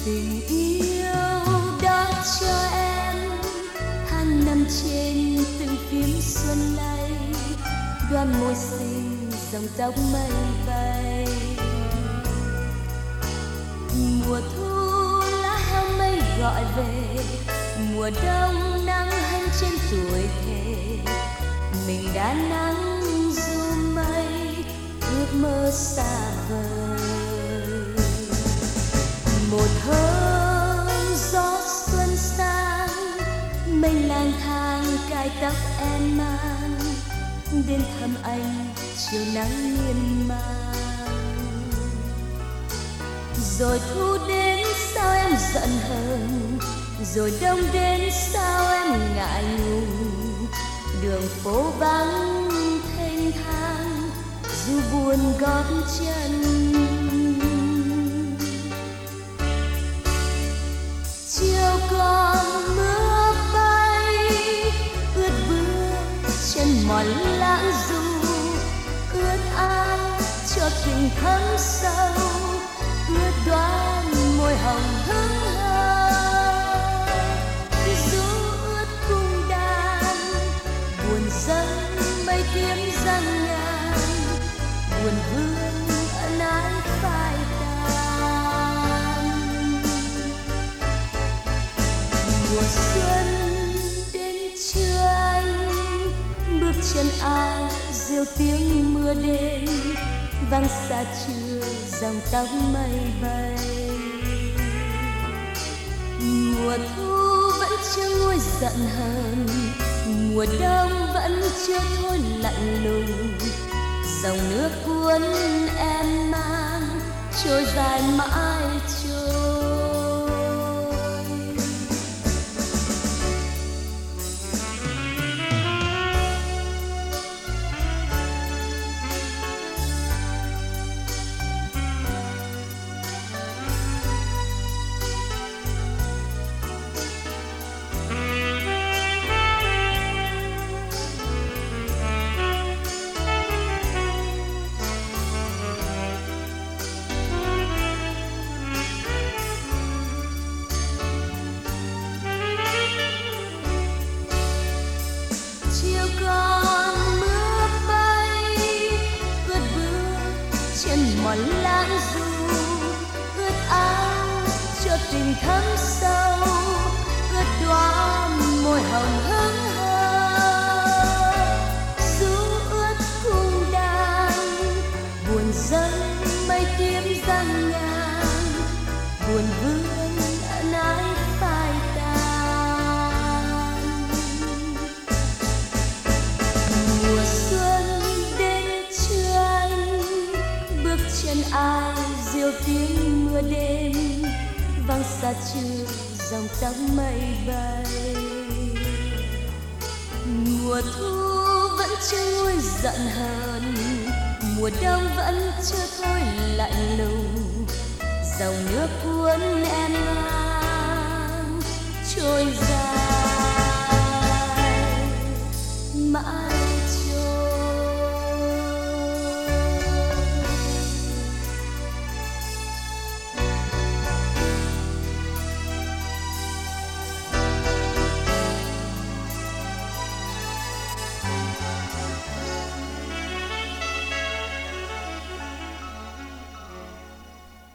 tình yêu đã cho em tháng năm trên từng phím xuân lay, đoan môi xinh dòng tóc mây bay. Mùa thu lá heo mây gọi về, mùa đông nắng hanh trên tuổi thề, mình đã nắng du mây ước mơ xa vời. Một hôm gió xuân sang, mình lang thang cài tóc em mang, đến thăm anh chiều nắng miên man. Rồi thu đến sao em giận hờn, rồi đông đến sao em ngại ngùng, đường phố vắng thênh thang dù buồn gót chân. Chiều còn mưa bay ướt bước chân mòn lãng du, ướt át cho tình thấm sâu, ướt đoán môi hồng hững hờ. Ru ướt cung đàn buồn dâng mây kiếm răng ngàn, buồn vương ẩn ái phai tàn. Mùa xuân đến chưa anh, bước chân ai rêu tiếng mưa đêm, vang xa trưa dòng tóc mây bay. Mùa thu vẫn chưa nguôi giận hờn, mùa đông vẫn chưa thôi lạnh lùng, dòng nước cuốn em mang trôi dài mãi trôi. Mòn lãng du ướt áo cho tình thấm sâu, ướt đoán môi hồng hững hờ. Ru ướt cung đàn buồn dâng mây kiếm răng ngàn, buồn vương ẩn ái phai tàn. Mùa xuân đến chưa anh, bước chân ai rêu tiếng mưa đêm, vang xa trưa dòng tóc mây bay. Mùa thu vẫn chưa nguôi giận hờn, mùa đông vẫn chưa thôi lạnh lùng, dòng nước cuốn em ngang trôi dài mãi.